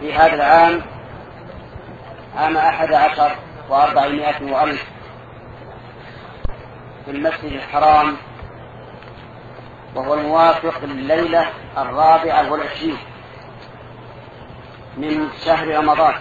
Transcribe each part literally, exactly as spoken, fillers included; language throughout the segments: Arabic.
في هذا العام عام أحد عشر وأربعمائة وألف في المسجد الحرام، وهو الموافق لليلة الرابعة والعشرين من شهر رمضان.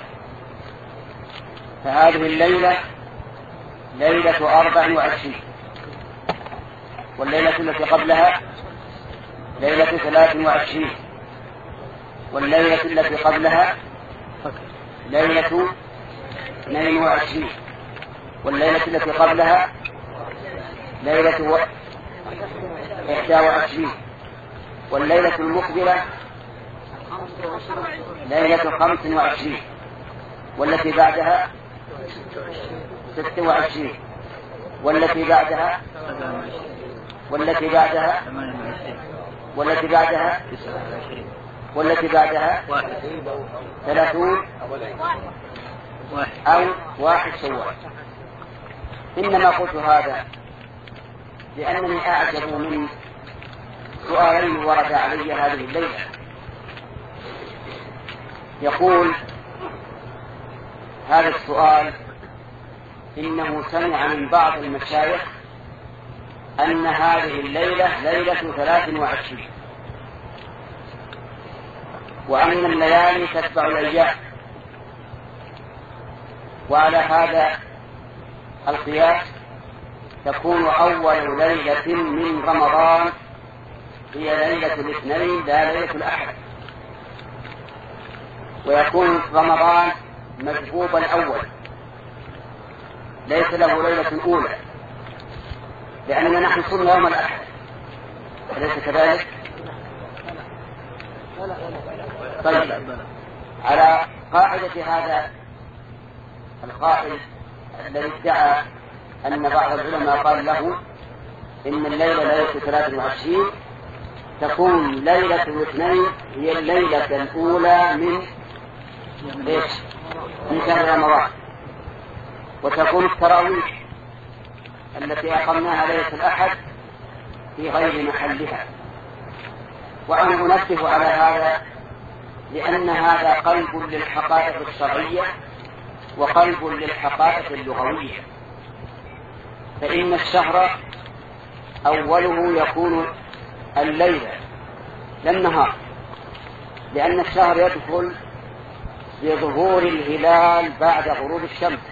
فهذه الليلة ليلة أربع وعشرين، والليلة التي قبلها ليلة ثلاث وعشرين، والليلة التي قبلها ليلة اثنين وعشرين، والليلة التي قبلها ليلة إحدى وعشرين، والليلة المقبلة ليلة خمس وعشرين، والتي بعدها ست وعشرين، والتي بعدها والتي بعدها والتي بعدها والتي بعدها ثلاثون أو واحد شوال. إنما قلت هذا لأنني أعجب من سؤالين ورد علي هذه الليلة. يقول هذا السؤال إنه سمع من بعض المشايخ أن هذه الليلة ليلة ثلاث وعشرين، وأن الليالي تتبع الأيام، وعلى هذا القياس تكون أول ليلة من رمضان هي ليلة الاثنين لا ليلة الأحد، ويكون رمضان مجبوبا أول ليس له ليلة أولى، لأننا نحن صرنا يوم الأحد، أليس كذلك؟ طيب، على قاعدة هذا القائل الذي ادعى أن بعض العلماء قال له إن الليلة ليلة ثلاث وعشرين، تكون ليلة الاثنين هي الليلة الأولى من ليش؟ من شهر رمضان، وتكون التراويح التي أقمناها ليلة الأحد في غير محلها. وأنا أنبه على هذا لأن هذا قلب للحقائق الشرعية وقلب للحقائق اللغوية. فإن الشهر أوله يكون الليلة لا النهار، لأن الشهر يدخل بظهور الهلال بعد غروب الشمس.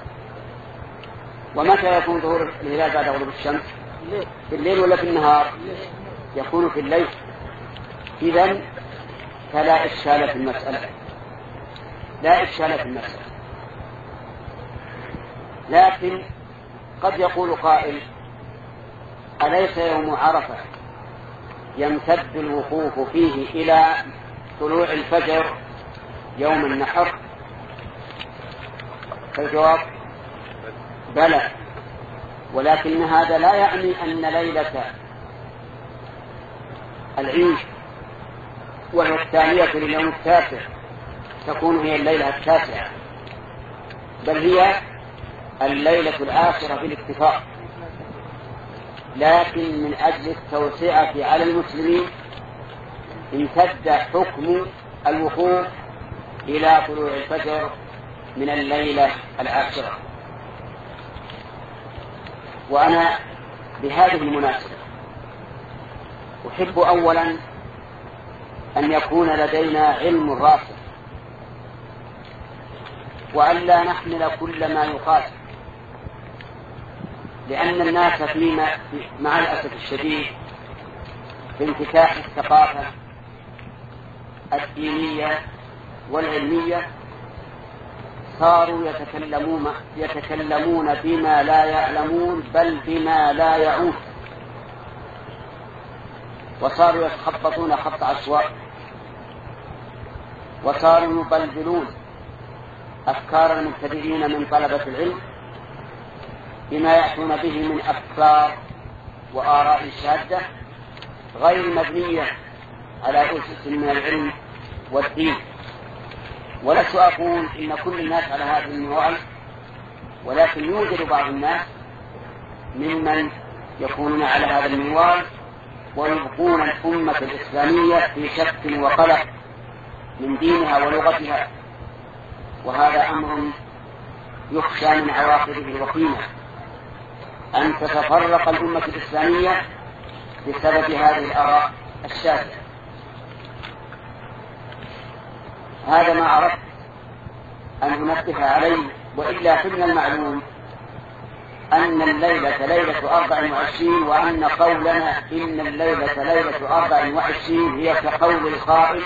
ومتى يكون ظهور الهلال بعد غروب الشمس؟ في الليل ولا في النهار؟ يكون في الليل. إذن فلا إشكال في المسألة، لا إشكال في المسألة. لكن قد يقول قائل أليس يوم عرفة يمتد الوقوف فيه إلى طلوع الفجر يوم النحر؟ فالجواب بلى، ولكن هذا لا يعني أن ليلة العيد وهي الثانية لليوم التاسع تكون هي الليلة التاسعة، بل هي الليلة العاشرة بالاتفاق. لكن من أجل التوسعة على المسلمين امتد حكم الوقوف إلى طلوع الفجر من الليلة العاشرة. وأنا بهذه المناسبة أحب أولا أن يكون لدينا علم راسخ، وألا نحمل كل ما يقال، لأن الناس فيما مع الأسف الشديد بانفتاح الثقافة الدينية والعلمية صاروا يتكلمون يتكلمون بما لا يعلمون بل بما لا يعون، وصاروا يتخبطون خبط عشواء، وصاروا يبلبلون أفكار المبتدئين من طلبة العلم بما يأتون به من أفكار وآراء شاذة غير مبنية على أسس من العلم والدين. ولست أقول إن كل الناس على هذا المنوال، ولكن يوجد بعض الناس ممن يكونون على هذا المنوال ويبقون الأمة الإسلامية في شك وقلق من دينها ولغتها وهذا أمر يخشى من عواقبه الوخيمة أن تتفرق الأمة الإسلامية بسبب هذه الآراء الشاذة. هذا ما أردت أن أنبه عليه، وإلا فإن المعلوم أن الليلة ليلة أربع وعشرين، وأن قولنا إن الليلة ليلة أربع وعشرين هي كقول القائل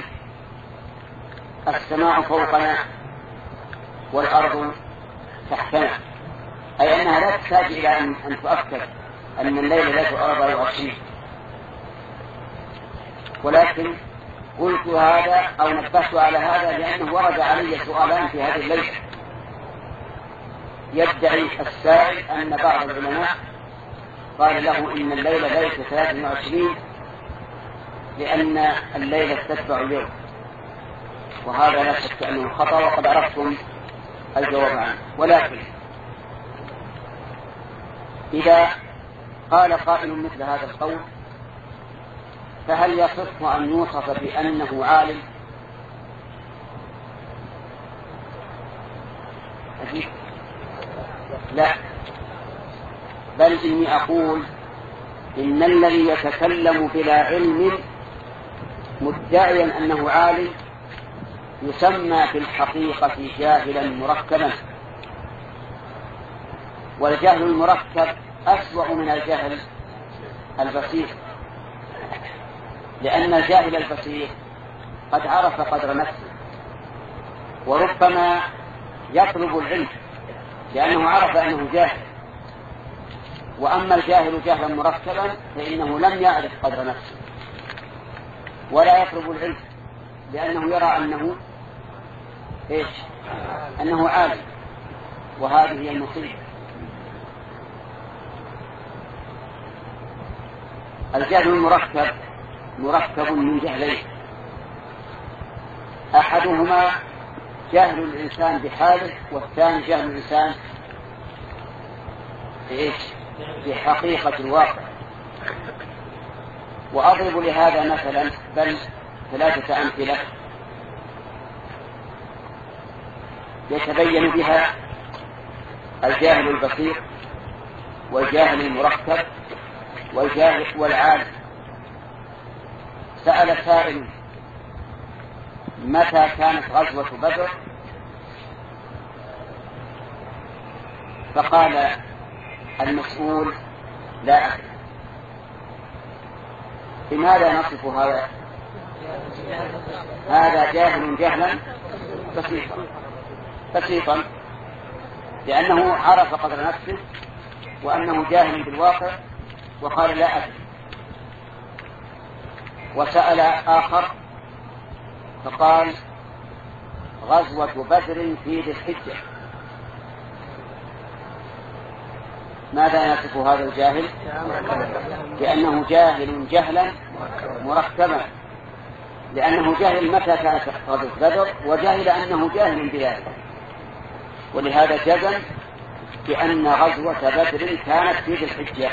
السماء فوقنا والأرض تحتنا، أي أنها لا تحتاج إلى أن تؤكد أن الليلة ليلة أربع وعشرين. ولكن قلت هذا أو نبهت على هذا لأنه ورد علي سؤالان في هذه الليلة. يدعي السائل أن بعض العلماء قال له إن الليلة ليلة ثلاث وعشرين لأن الليلة تتبع اليوم، وهذا لا شك أنه خطأ وقد عرفتم الجواب عنه. ولكن إذا قال قائل مثل هذا القول فهل يصح أن يوصف بأنه عالم؟ لا، بل إني أقول إن الذي يتكلم بلا علم مدعيا أنه عالم يسمى في الحقيقة جاهلا مركبا، والجهل المركب أسوأ من الجهل البسيط، لأن الجاهل البسيط قد عرف قدر نفسه وربما يطلب العلم لأنه عرف أنه جاهل، وأما الجاهل جهلا مركبا فإنه لم يعرف قدر نفسه ولا يطلب العلم لأنه يرى أنه إيش؟ أنه عالم، وهذه هي المصيبة. الجهل المركب مركب من جهلين، أحدهما جهل الإنسان بحاله، والثاني جهل الإنسان بإيش؟ بحقيقة الواقع. وأضرب لهذا مثلا بل ثلاثة أمثلة يتبين بها الجاهل البسيط والجاهل المركب والجاهل والعالم. سأل سائل متى كانت غزوة بدر؟ فقال المسؤول لا أدري. لماذا نصف هذا؟ هذا جاهل جهلا بسيطا بسيطا لأنه عرف قدر نفسه وأنه جاهل بالواقع وقال لا أدري. وسأل آخر فقال غزوة بدر في ذي الحجة. ماذا يصف هذا الجاهل؟ لأنه جاهل جهلا مركبا، لأنه جاهل متى كانت غزوة بدر وجاهل أنه جاهل بذلك، ولهذا جزم بأن غزوة بدر كانت في ذي الحجة.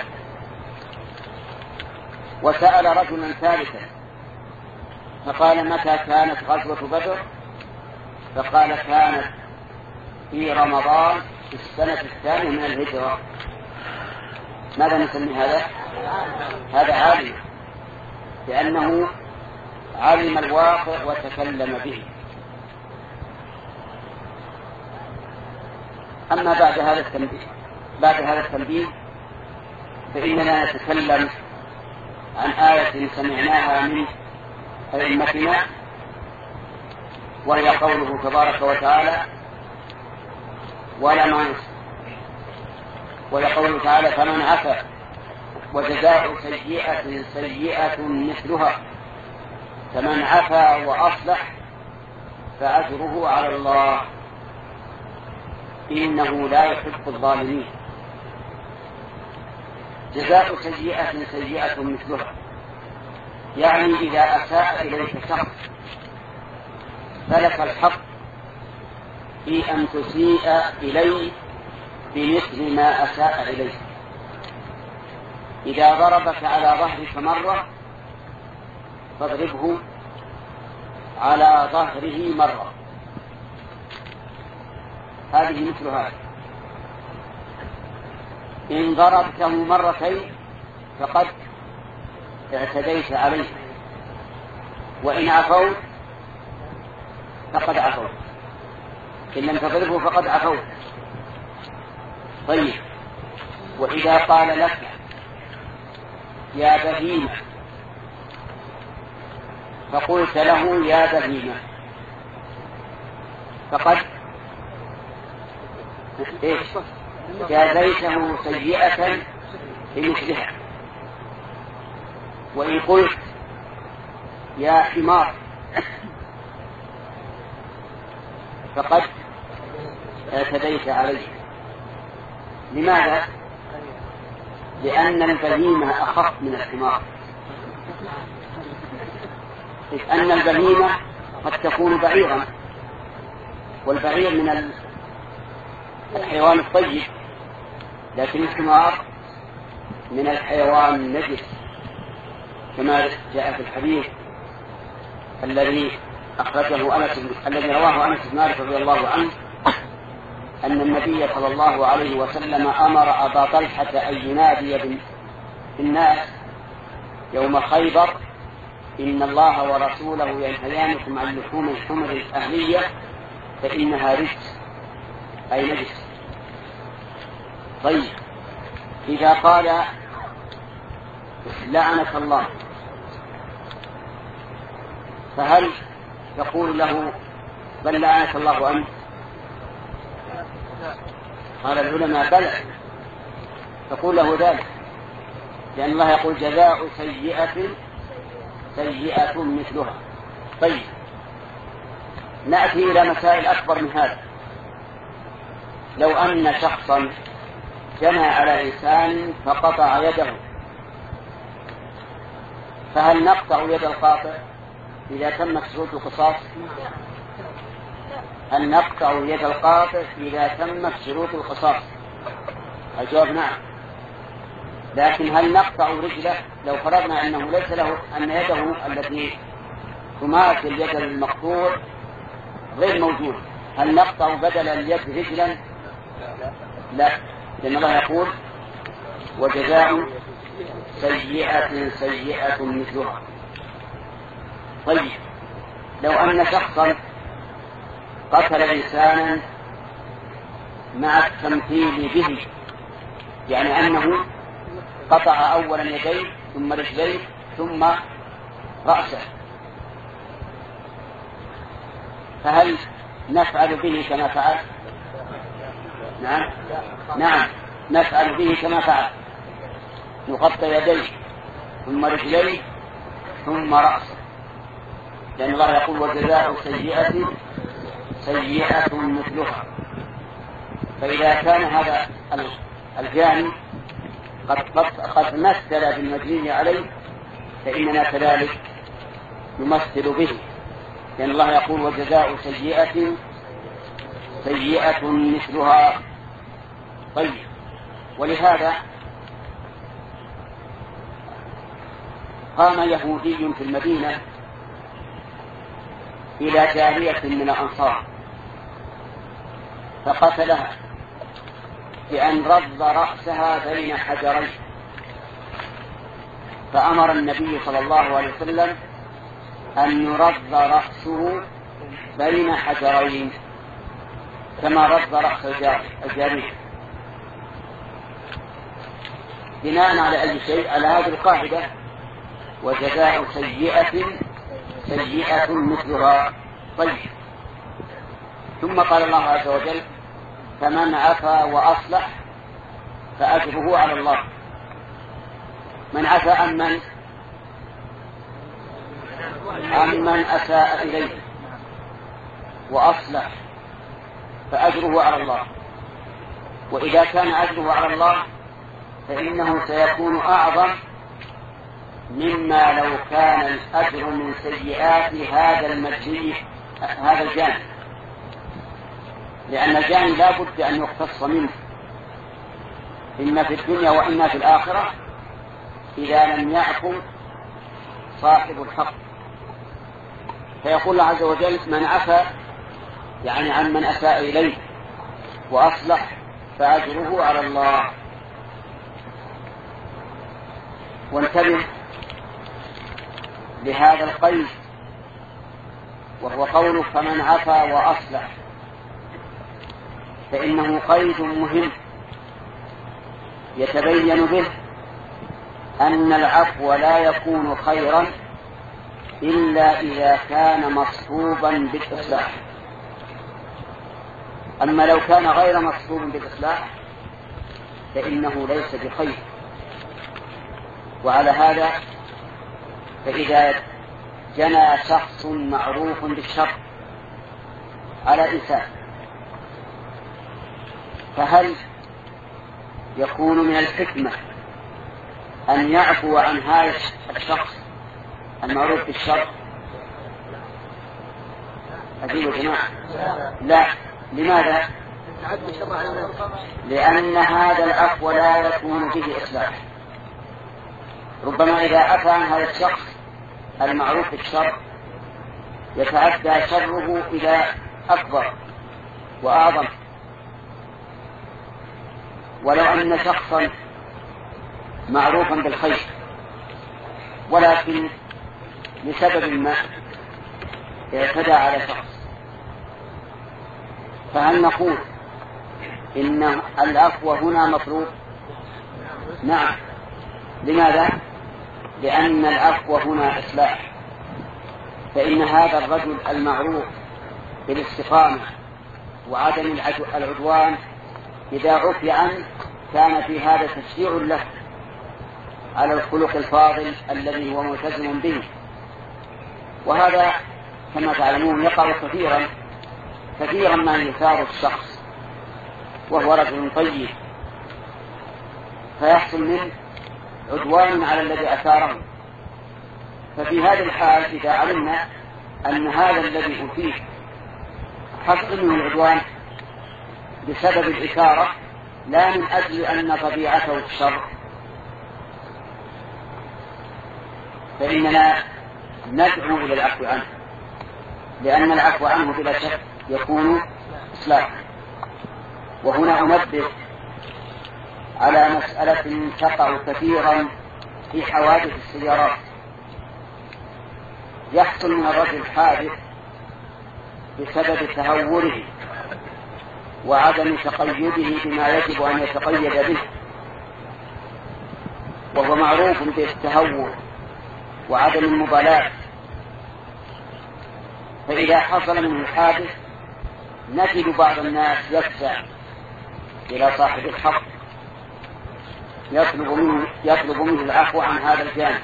وسأل رجلا ثالثا فقال متى كانت غزوة بدر؟ فقال كانت في رمضان في السنة الثانية من الهجرة. ماذا نسمي هذا؟ هذا عالم، لأنه علم الواقع وتكلم به. أما بعد هذا التنبيه بعد هذا التنبيه فإننا نتكلم عن آية سمعناها من أئمتنا، وهي قوله تبارك وتعالى ولا ما ويقول تعالى فمن عفا وجزاء سيئة سيئة مثلها فمن عفا وأصلح فأجره على الله إنه لا يحب الظالمين. جزاء سيئة سيئة مثلها يعني إذا أساء إليك شخص فلك الحق في أن تسيء إليه بمثل ما أساء إليه. إذا ضربك على ظهرك مرة فاضربه على ظهره مرة. هذه مثل هذا. إن ضربته مرتين فقد اعتديت عليه، وإن عفوت فقد عفوت، إن لم تضربه فقد عفوت. طيب، وإذا قال لك يا بهيمة فقلت له يا بهيمة فقد إيش؟ جازيته سيئة بمثلها. وإن قلت يا حمار فقد اعتديت عليه. لماذا؟ لأن البهيمة أخف من الحمار، إذ أن البهيمة قد تكون بعيرا، والبعير من الحيوان الطيب، لكن الحمار من الحيوان النجس، كما جاء في الحديث الذي أخرجه أنس الذي رواه أنس بن مالك رضي الله عنه أن النبي صلى الله عليه وسلم أمر أبا طلحة أن ينادي بالناس يوم خيبر: إن الله ورسوله ينهيانكم عن لحوم الحمر الأهلية فإنها رجس، أي نجس. طيب، إذا قال لعنك الله فهل تقول له بل لعنك الله أنت؟ قال العلماء بلى، تقول له ذلك، لأن الله يقول جزاء سيئة سيئة مثلها. طيب، نأتي إلى مسائل أكبر من هذا. لو أن شخصا جنى على إنسان فقطع يده، فهل نقطع يد القاطع إذا تمت شروط القصاص؟ هل نقطع يد القاطع إذا تمت شروط القصاص؟ الجواب نعم. لكن هل نقطع رجله لو فرضنا أنه ليس له، أن يده التي تماثل يد المقطوع غير موجود، هل نقطع بدل اليد رجلا؟ لا، لأن الله يقول وجزاء سيئة سيئة مثلها. طيب، لو أن شخصا قتل إنسانا مع التمثيل به، يعني أنه قطع أولا يديه ثم رجليه ثم رأسه، فهل نفعل به كما فعل؟ نعم نعم نفعل به كما فعل، نغطي يديه ثم رجليه ثم رأسه، لأن الله يقول وجزاء سيئة سيئة مثلها. فإذا كان هذا الجاني قد قد مثل بالمجني عليه فإننا كذلك نمثل به، لأن الله يقول وجزاء سيئة سيئة مثلها. طيب، ولهذا قام يهودي في المدينة إلى جارية من الأنصار فقتلها بأن رض رأسها بين حجرين، فأمر النبي صلى الله عليه وسلم أن يرض رأسه بين حجرين كما رض رأس الجارية، بناء على أي شيء؟ على هذه القاعدة وجزاء سيئة سيئة مثلها. طيب، ثم قال الله عز وجل فمن عفا وأصلح فأجره على الله. من عفا عن من؟ عن من أساء إليه، وأصلح فأجره على الله. وإذا كان أجره على الله فإنه سيكون أعظم مما لو كان الأجر من سيئات هذا المجني هذا الجاني، لأن الجاني لا بد أن يقتص منه إما في الدنيا وإما في الآخرة إذا لم يعفو صاحب الحق. فيقول الله عز وجل من عفا يعني عن من أساء إليه وأصلح فأجره على الله. وانتبه لهذا القيد، وهو قوله فمن عفا وأصلح، فإنه قيد مهم يتبين به أن العفو لا يكون خيرا إلا إذا كان مصحوبا بالإصلاح. أما لو كان غير مصحوب بالإصلاح فإنه ليس بخير. وعلى هذا فإذا جنى شخص معروف بالشر على إنسان، فهل يكون من الحكمة أن يعفو عن هذا الشخص المعروف بالشر؟ أجيب يا جماعة لا. لماذا؟ لأن هذا العفو لا يكون به إصلاح. ربما إذا عفى عن هذا الشخص المعروف بالشر يتعدى شره إلى أكبر وأعظم. ولو أن شخصا معروفا بالخير ولكن لسبب ما اعتدى على شخص، فهل نقول إن العفو هنا مطلوب؟ نعم. لماذا؟ لأن العفو هنا إصلاح. فإن هذا الرجل المعروف بالاستقامة وعدم العدوان إذا عفي عنه كان في هذا تشجيع له على الخلق الفاضل الذي هو ملتزم به. وهذا كما تعلمون يقع كثيرا كثيرا ما يثار الشخص وهو رجل طيب فيحصل منه عدوان على الذي أثاره. ففي هذه الحال إذا علمنا أن هذا الذي أثير حصل منه العدوان بسبب الإثارة لا من أجل أن طبيعته الشر، فإننا ندعو إلى العفو عنه، لأن العفو عنه بلا شك يكون إصلاحا. وهنا أنبه على مسألة تقع كثيرا في حوادث السيارات. يحصل من الرجل حادث بسبب تهوره وعدم تقيده بما يجب أن يتقيد به، وهو معروف بالتهور وعدم المبالاة. فإذا حصل منه الحادث نجد بعض الناس يفزع إلى صاحب الحق يطلب منه, يطلب منه العفو عن هذا الجانب،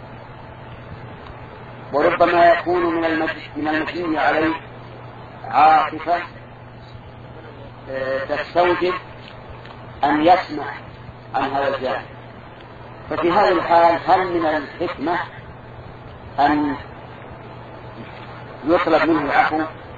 وربما يكون من المجني عليه عاطفة تستوجب أن يسمع عن هذا الجانب. ففي هذه الحال هل من الحكمة أن يطلب منه العفو؟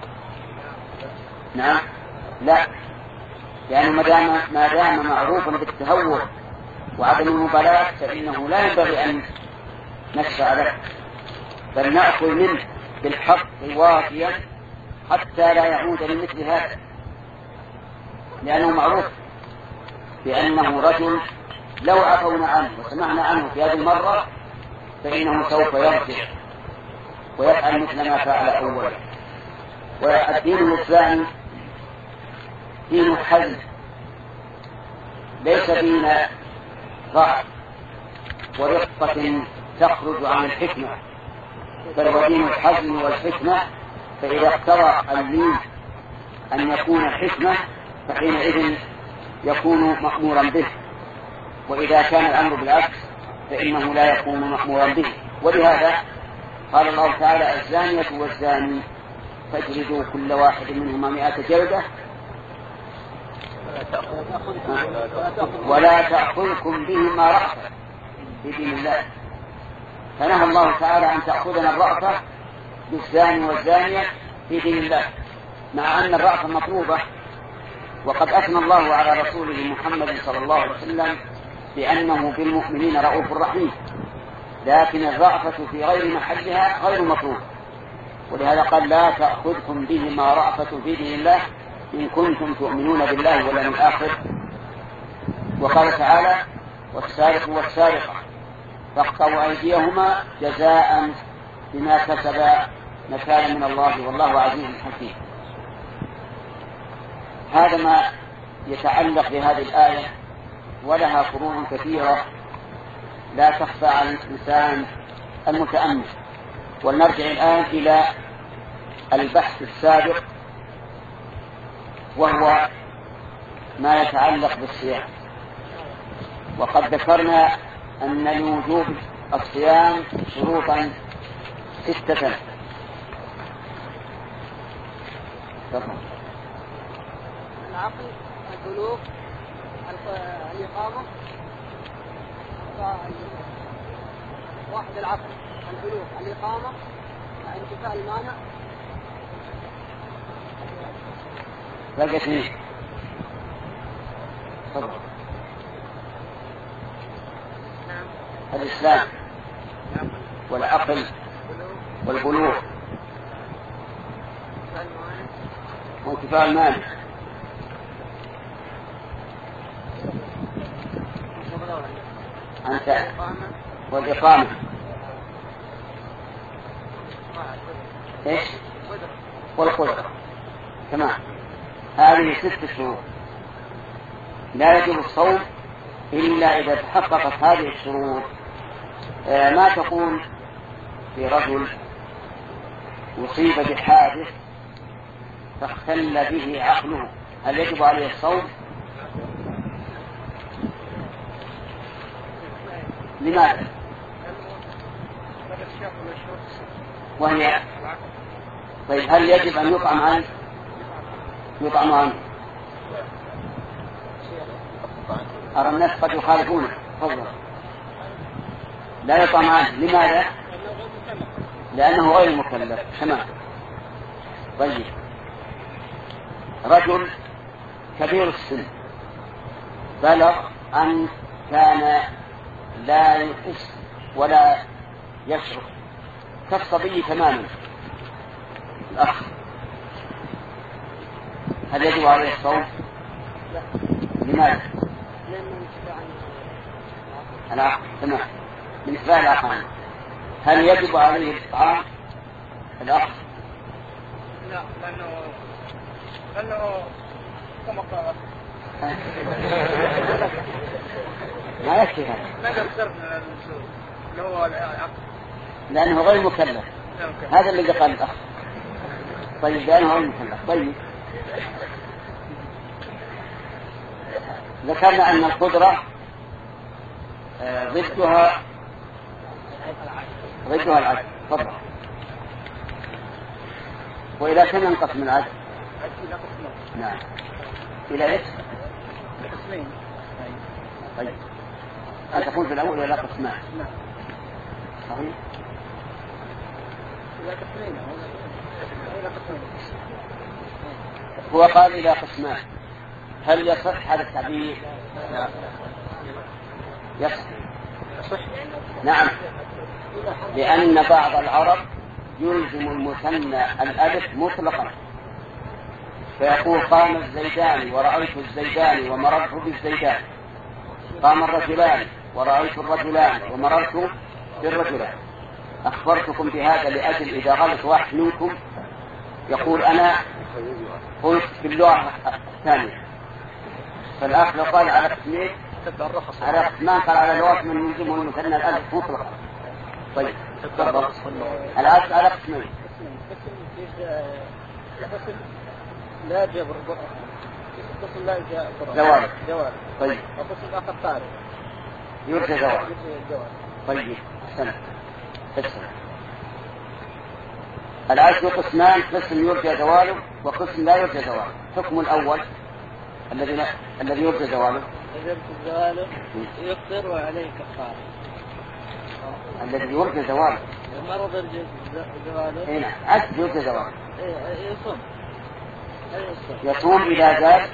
نعم لا، يعني ما دام ما دام معروفا بالتهور وعدم المبالاة فإنه لا ينبغي أن نشفع له، بل نأخذ منه بالحق وافيا حتى لا يعود لمثل هذا، لأنه معروف بأنه رجل لو عفونا عنه وسمعنا عنه في هذه المرة فإنه سوف يرجع ويفعل مثل ما فعل أولا. والدين الإسلامي دين حزم ليس دين ضعف ورقة تخرج عن الحكمة، بل هو دين الحزم والحكمة. فإذا اقتضى اللين أن يكون حكمة فحينئذ يكون مأمورا به، وإذا كان الأمر بالعكس فإنه لا يكون مأمورا به. ولهذا قال الله تعالى الزانية والزاني فاجلدوا كل واحد منهما مئة جلدة ولا تأخذكم بهما رأفة في دين الله. فنهى الله تعالى أن تأخذنا الرأفة بالزاني والزانية في دين الله، مع أن الرأفة مطلوبة. وقد أثنى الله على رسوله محمد صلى الله عليه وسلم بأنه بالمؤمنين رؤوف رحيم، لكن الرأفة في غير محلها غير مطلوب. ولهذا قال لا تأخذكم بهما رأفة في دين الله إن كنتم تؤمنون بالله واليوم الآخر. وقال تعالى والسارق والسارقة فاقطعوا أيديهما جزاء بما كسبا نكالا من الله والله عزيز حكيم. هذا ما يتعلق بهذه الآية، ولها فروع كثيرة لا تخفى على الإنسان المتأمل. ولنرجع الآن إلى البحث السابق، وهو ما يتعلق بالصيام. وقد ذكرنا أن لوجوب الصيام شروطا ستة. العقل، البلوغ، الإقامة، واحد العقل، البلوغ، الإقامة، انتفاء المانع. بقى اثنين. تفضل. الإسلام والعقل والبلوغ وانتفاء المانع. أنت والإقامة. إيش؟ والقدرة. تمام. هذه ست شروط لا يجب الصوم إلا إذا تحققت هذه الشروط. آه ما تقول في رجل يصيب بحادث فاختل به عقله، هل يجب عليه الصوم؟ لماذا؟ وهي طيب هل يجب أن يطعم عنه؟ يطعم عنه. أرى الناس قد يخالفونه. تفضل. لا يطعم عنه. لماذا؟ لأنه غير مكلف. تمام. طيب رجل كبير السن بلغ أن كان لا يحس ولا يشعر كالصبي تماما، الأخ، هل يجب عليه الصوم؟ لماذا؟ العقل. تمام. بالنسبة للعقل هل يجب عليه الإطعام الأخ؟ لا، لأنه لأنه كما قال ما يكفي هذا. ما يقدر اللي هو العقل لأنه غير مكلف. هذا اللي قال الأخ. طيب لأنه غير مكلف. طيب ذكرنا أن القدرة آه ضدها ضدها العجز. تفضل. وإلى كم ينقسم العجز؟ إلى قسمين. نعم. إلى إيش؟ قسمين. طيب أن تكون في الأول إلى قسمان. نعم. صحيح. إلى قسمين. إلى قسمين. هو قال إلى قسمان. هل يصح هذا التعبير؟ نعم. يصح. يصح. نعم. لأن بعض العرب يلزم المثنى الألف مطلقا، فيقول قام الزيدان ورأيت الزيدان ومررت بالزيدان، قام الرجلان ورأيت الرجلان ومررت بالرجلان. أخبرتكم بهذا لأجل إذا غلط واحد منكم يقول أنا قلت في اللغة الثانية، فالأخ لو قال على قسمين على قسمان قال على لغة من يلزمه المثنى الألف مطلقا. طيب تفضل. العكس على قسمين. قسم لا جبر، قسم لا جواب. جواب. طيب. وقسم آخر طارئ يرجى جواب. طيب سنة. اسمع. العكس قسمان، قسم يرجى زواله وقسم لا يرجى زواله. حكم الأول الذي لا... الذي يرجى زواله يرجى زواله يفطر وعليه كفارة. الذي يرجى زواله المرض يرجى زواله. هنا عكس يرجى زواله. يصوم. يصوم إذا زاد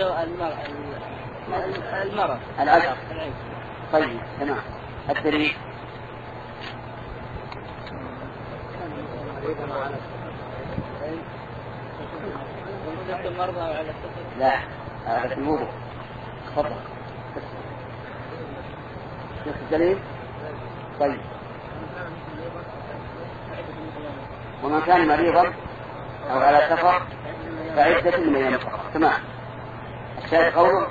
المرض العجز. طيب تمام. الدليل عدة المرضى على السفر؟ لا، على الوضوء. تفضل. شوف الدليل. طيب. ومن كان مريضا أو على سفر فعدة من أيام أخرى. تمام. الشاهد قوله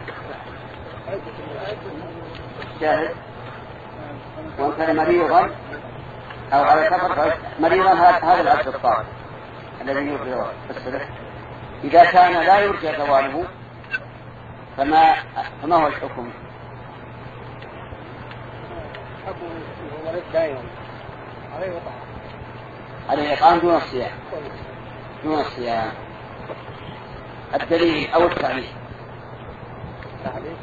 الشاهد ومن كان مريضا أو على سفر مريضا هذا العدد الصالح الذي يرجى الصدق. إذا كان لا يرجى زواله فما فما هو الحكم؟ عليه إطعام دون الصيام. دون الصيام. الدليل أو التعليل. تعليل.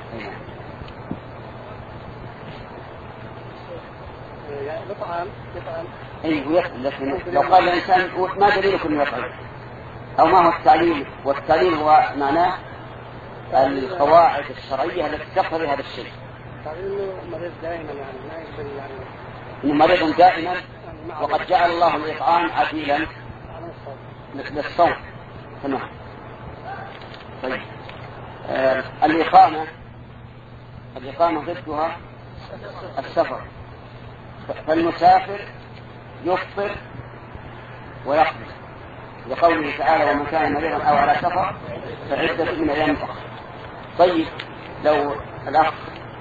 يطعم يطعم. أي يطعم، لكن لو قال الإنسان ما دليلكم يطعم أو ما هو التعليل؟ والتعليل هو معناه القواعد الشرعية التي تقتضي هذا الشيء. تعليل مريض دائما يعني ما يقبل يعني. إنه مريض دائما وقد جعل الله الإطعام عديلا للصوم. تمام. طيب. آه الإقامة الإقامة ضدها السفر. فالمسافر يفطر ويقضي لقوله تعالى ومن كان مريضا أو على سفر فعدة من أيام أخرى. طيب لو الأخ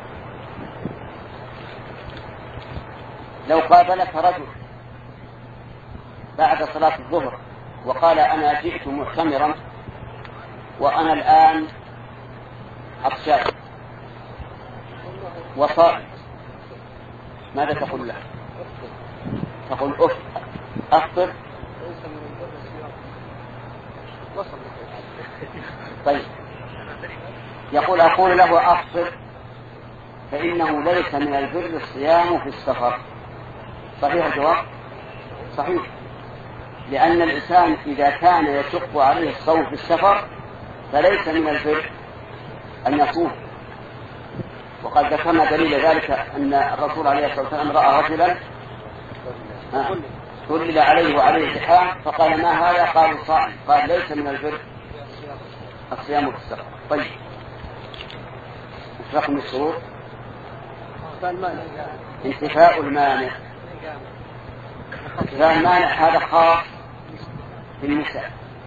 لو قابلك رجل بعد صلاة الظهر وقال أنا جئت معتمرا وأنا الآن عطشان وصائم، ماذا تقول له؟ تقول أفطر. طيب يقول أقول له أفطر فإنه ليس من البر الصيام في السفر. صحيح الجواب؟ صحيح، لأن الإنسان إذا كان يشق عليه الصوم في السفر فليس من البر أن يصوم. وقد ذكرنا دليل ذلك أن الرسول عليه الصلاة والسلام رأى رجلا سلل عليه وعليه زحام فقال ما هذا؟ قال صائم. قال ليس من البر الصيام في السفر. طيب رقم الشروط انتفاء المانع. انتفاء المانع هذا خاص بالنساء،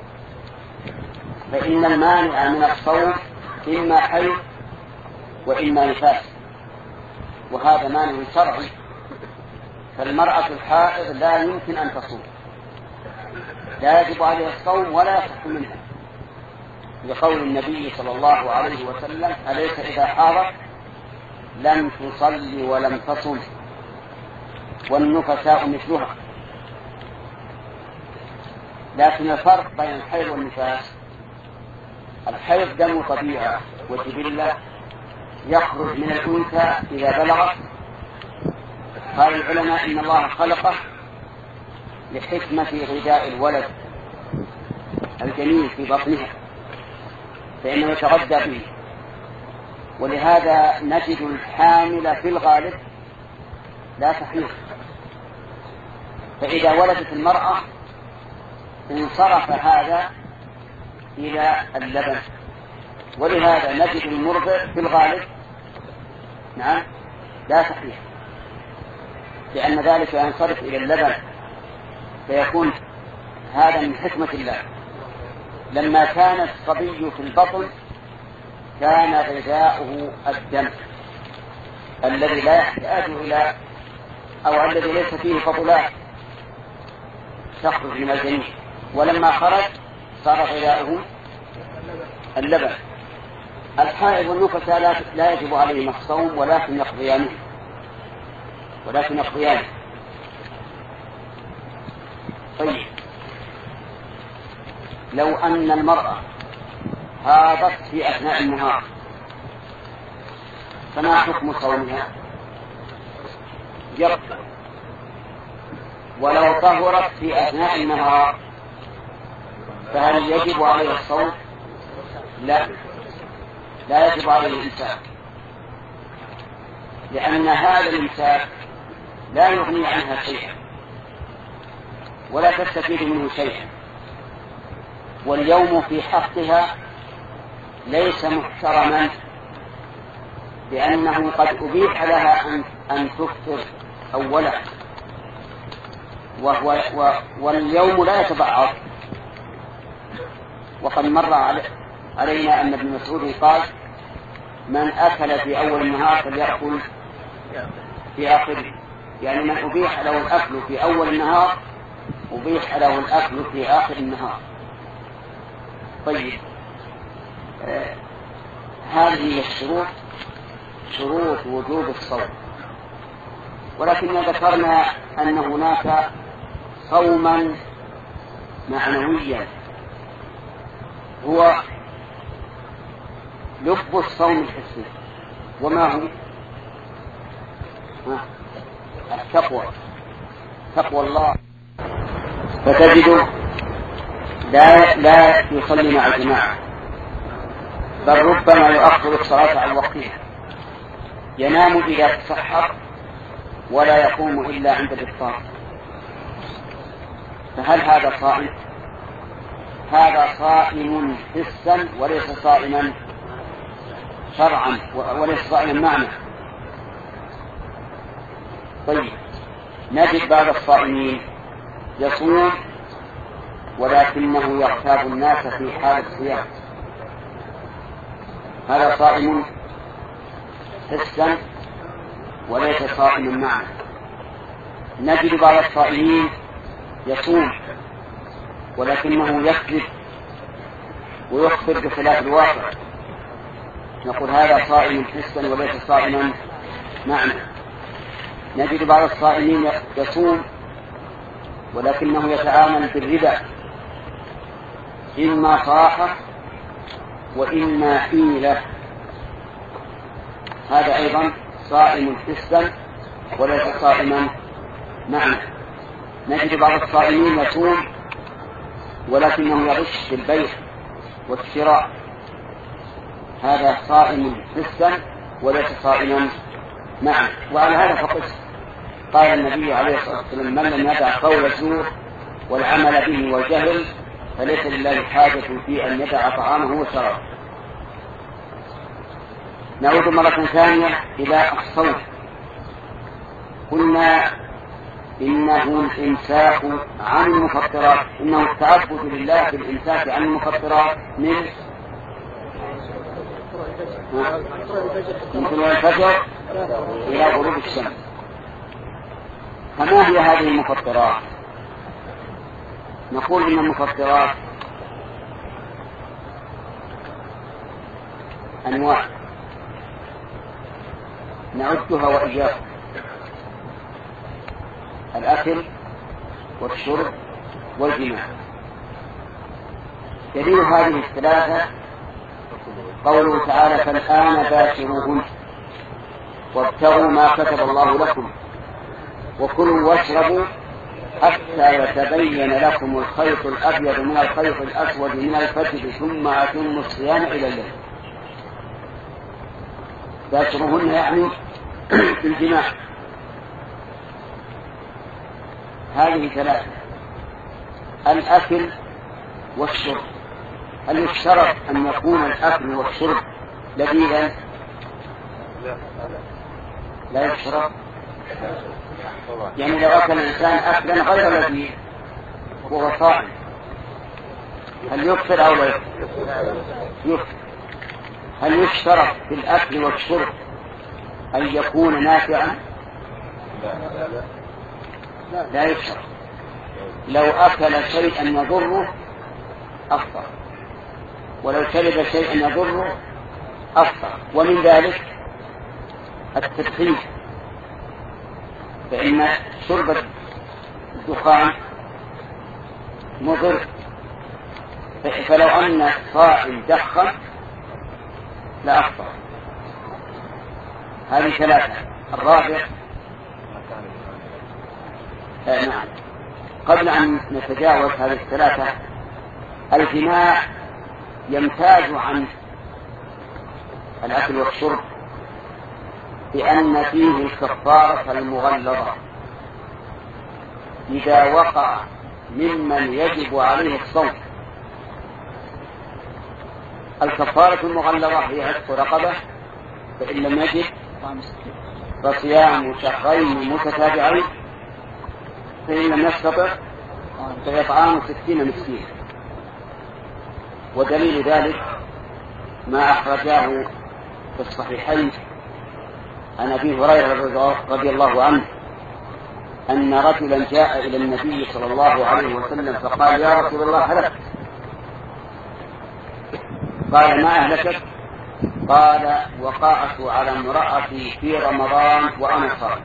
فإن المانع من الصوم إما حيض وإما نفاس، وهذا مانع شرعي. فالمرأة الحائض لا يمكن أن تصوم، لا يجب عليها الصوم ولا يصح منها، لقول النبي صلى الله عليه وسلم أليس إذا حاضت لم تصلي ولم تصم والنفساء مثلها. لكن الفرق بين الحيض والنفاس الحيض دم طبيعة وجبلة يخرج من الأنثى إذا بلغت. قال العلماء إن الله خلقه لحكمة غذاء الولد الجنين في بطنها فإنه يتغذى به، ولهذا نجد الحامل في الغالب لا تحيض. فإذا ولدت المرأة انصرف هذا إلى اللبن، ولهذا نجد المرضع في الغالب نعم لا تحيض، لأن ذلك ينصرف إلى اللبن، فيكون هذا من حكمة الله. لما كان الصبي في البطن كان غذاؤه الدم الذي لا يحتاج إلى أو الذي ليس فيه فضلات تخرج من الجنين، ولما خرج صار غذاؤه اللبن. الحائض والنفساء لا يجب عليهم الصوم ولكن يقضيانه ولكن يقضيانه. طيب لو أن المرأة هاضت في أثناء النهار فما حكم صومها؟ يقضى. ولو طهرت في أثناء النهار فهل يجب عليها الصوم؟ لا، لا يجب عليه الإمساك، لأن هذا الإمساك لا يغني عنها شيئا ولا تستفيد منه شيئا، واليوم في حقها ليس محترما، لأنه قد أبيح لها أن, أن تفطر أولا، وهو و واليوم لا يتبعض. وقد مر علينا أن ابن مسعود قال: من أكل في أول النهار فليأكل في آخره، يعني من أبيح له الأكل في أول النهار أبيح له الأكل في آخر النهار. طيب، آه هذه الشروط شروط وجوب الصوم، ولكننا ذكرنا أن هناك صوما معنويا هو لب الصوم الحسي. وما هو؟ التقوى، تقوى الله. فتجد لا, لا يصلي مع الجماعة، بل ربما يؤخر الصلاة عن وقتها، ينام إذا تسحر ولا يقوم إلا عند الإفطار. فهل هذا صائم؟ هذا صائم حسا وليس صائما شرعا، وليس صائما معنى. طيب، نجد بعض الصائمين يصوم ولكنه يغتاب الناس في حال الصيام، هذا صائم حسا وليس صائما معنى. نجد بعض الصائمين يصوم ولكنه يكذب ويخبر بخلاف الواقع، نقول هذا صائم حسا وليس صائما معنى. نجد بعض الصائمين يصوم ولكنه يتعامل بالربا، إما صاحة وإما حيلة، هذا أيضا صائم حسا وليس صائما معنى. نجد بعض الصائمين يصوم ولكنه يغش في البيع والشراء، هذا صائم حسا وليس صائما معنى. وعلى هذا فقط قال النبي عليه الصلاة والسلام: من لم يدع قول الزور والعمل به والجهل فليس لله حاجة في أن يدع طعامه وشرابه. نعود مرة ثانية إلى الصوم. قلنا إنه الإمساك عن المفطرات، إنه التعبد لله بالإمساك عن المفطرات من من طلوع الفجر إلى غروب الشمس. فما هي هذه المفطرات؟ نقول إن المفطرات أنواع نعدها وإياكم: الأكل والشرب والجماع. دليل هذه الثلاثة قوله تعالى: فالآن باشروهن وابتغوا ما كتب الله لكم وكلوا واشربوا حتى يتبين لكم الخيط الأبيض من الخيط الأسود من الفجر ثم أتموا الصيام إلى الليل. باشروهن يعني الجماع. هذه ثلاثة: الأكل والشرب. هل يشترط أن يكون الأكل والشرب لذيذا؟ لا يشترط. يعني لو أكل الإنسان أكلا غير لذيذ وهو صائم هل يكفر أو لا يكفر؟ هل يشترط في الأكل والشرب أن يكون نافعا؟ لا يشترط. لو أكل شيئا يضره أفطر، ولو شرب شيئا يضره أفطر. ومن ذلك التدخين، فإن شرب الدخان مضر، فلو أن الصائم دخن لأفطر. هذه ثلاثة. الرابع آه نعم قبل أن نتجاوز هذه الثلاثة، الجماع يمتاز عن الأكل والشرب بأن فيه الكفارة المغلظة إذا وقع ممن يجب عليه الصوم الكفارة المغلظة هي عتق رقبة، فإن لم يجد فصيام شهرين متتابعين، فإن لم يستطع فإطعام ستين مسكينا. ودليل ذلك ما أخرجاه في الصحيحين عن أبي هريرة رضي الله عنه أن رجلا جاء إلى النبي صلى الله عليه وسلم فقال: يا رسول الله هلكت. قال: ما أهلكت؟ قال: وقعت على امرأتي في رمضان وأنا صائم.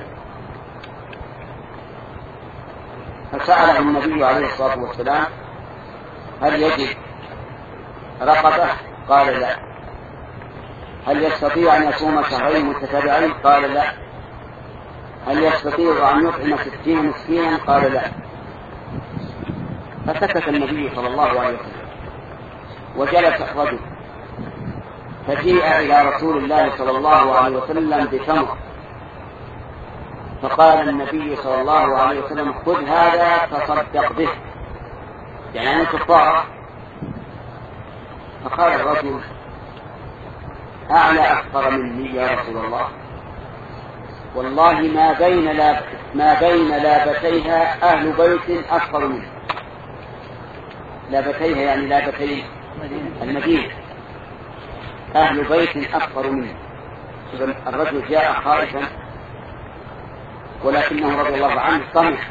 فسأله النبي عليه الصلاة والسلام: هل يجب رقبة؟ قال: لا. هل يستطيع أن يصوم شهرين متتابعين؟ قال: لا. هل يستطيع أن يطعم ستين مسكينا؟ قال: لا. فسكت النبي صلى الله عليه وسلم، وجلس الرجل، فجيء إلى رسول الله صلى الله عليه وسلم بتمر، فقال النبي صلى الله عليه وسلم: خذ هذا تصدق به، يعني أنا كفارة. فقال الرجل: أعلى أكثر مني يا رسول الله، والله ما بين لاب ما بين لابتيها أهل بيت أكثر منه. لابتيها يعني لابتي المدينة، أهل بيت أكثر منه. الرجل جاء خائفا ولكنه رضي الله عنه طمح،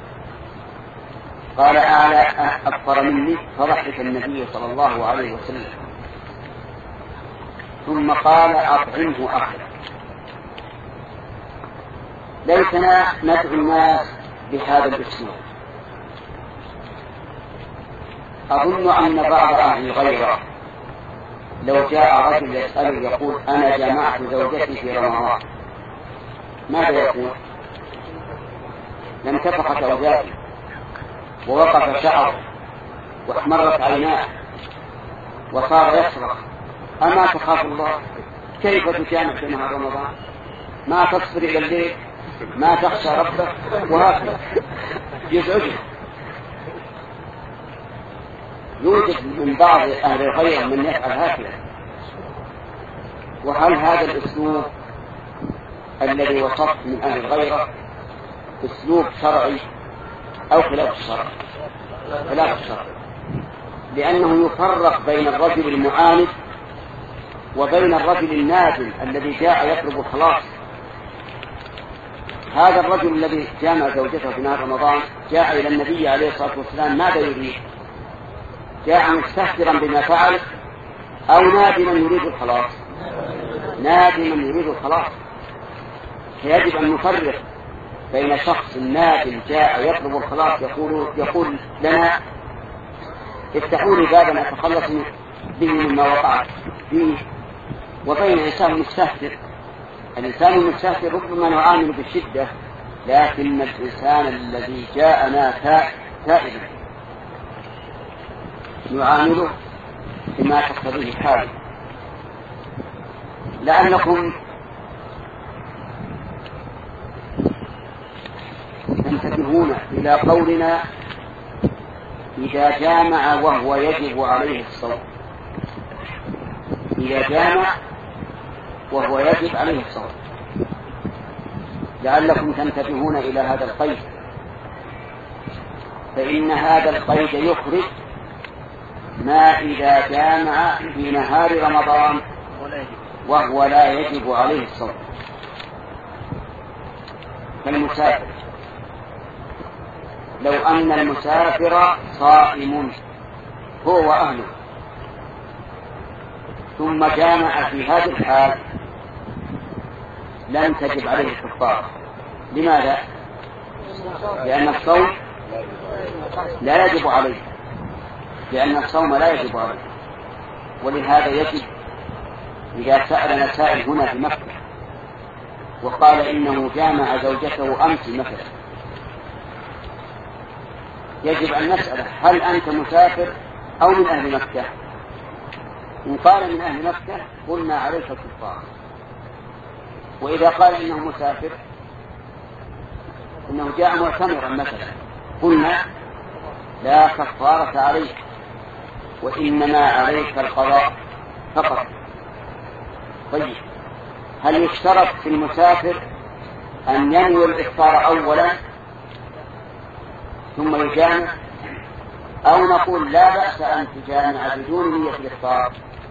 قال: أعلى أكثر مني. فضحك النبي صلى الله عليه وسلم، ثم قال: أطعمه أخذ. ليتنا ندعو الناس بهذا الاسلوب. أظن أن بعض أهل الغيرة لو جاء رجل يسأل يقول: أنا جمعت زوجتي في رمضان، ماذا يقول؟ لم تفقت زوجاتي ووقف شعره واحمرت عيناه وصار يصرخ: أما تخاف الله؟ كيف تجامع في نهار رمضان؟ ما تصبر إلى الليل؟ ما تخشى ربك؟ وهكذا يزعجه. يوجد من بعض أهل الغير من يفعل هكذا. وهل هذا الأسلوب الذي وصفت من أهل الغيرة أسلوب شرعي أو خلاف الشرع؟ خلاف الشرع، لأنه يفرق بين الرجل المعاند وبين الرجل النادم الذي جاء يطلب الخلاص. هذا الرجل الذي جامع زوجته في نهار رمضان جاء إلى النبي عليه الصلاة والسلام، ماذا يريد؟ جاء مستهترا بما فعل أو نادما يريد الخلاص؟ نادما يريد الخلاص. فيجب أن نفرق بين شخص نادم جاء يطلب الخلاص يقول, يقول لنا: افتحوا لي بابا أتخلص به مما وقعت فيه، وبين إنسان مستهتر. الإنسان المستهتر ربما نعامل بالشدة، لكن الإنسان الذي جاءنا تائبا نعامله بما تقتضيه حاله. لأنكم تنتبهون إلى قولنا: إذا جامع وهو يجب عليه الصوم. إذا جامع وهو يجب عليه الصوم، لعلكم تنتبهون إلى هذا القيد، فإن هذا القيد يخرج ما إذا جامع في نهار رمضان وهو لا يجب عليه الصوم. فالمسافر، لو أن المسافر صائم هو وأهله ثم جامع في هذه الحال لن تجب عليه الكفارة. لماذا؟ لأن الصوم لا يجب عليه، لأن الصوم لا يجب عليه. ولهذا يجب إذا سألنا سائل هنا في مكة وقال إنه جامع زوجته أمس مثلا، يجب أن نسأله: هل أنت مسافر أو من أهل مكة؟ إن قال من أهل مكة قلنا عليك الكفارة. وإذا قال إنه مسافر، إنه جاء معتمرا مثلا، قلنا لا كفارة عليه وإنما عليك القضاء فقط. طيب، هل يشترط في المسافر أن ينوي الإفطار أولا ثم يجامع، أو نقول لا بأس أن تجامع بدون نية الإفطار؟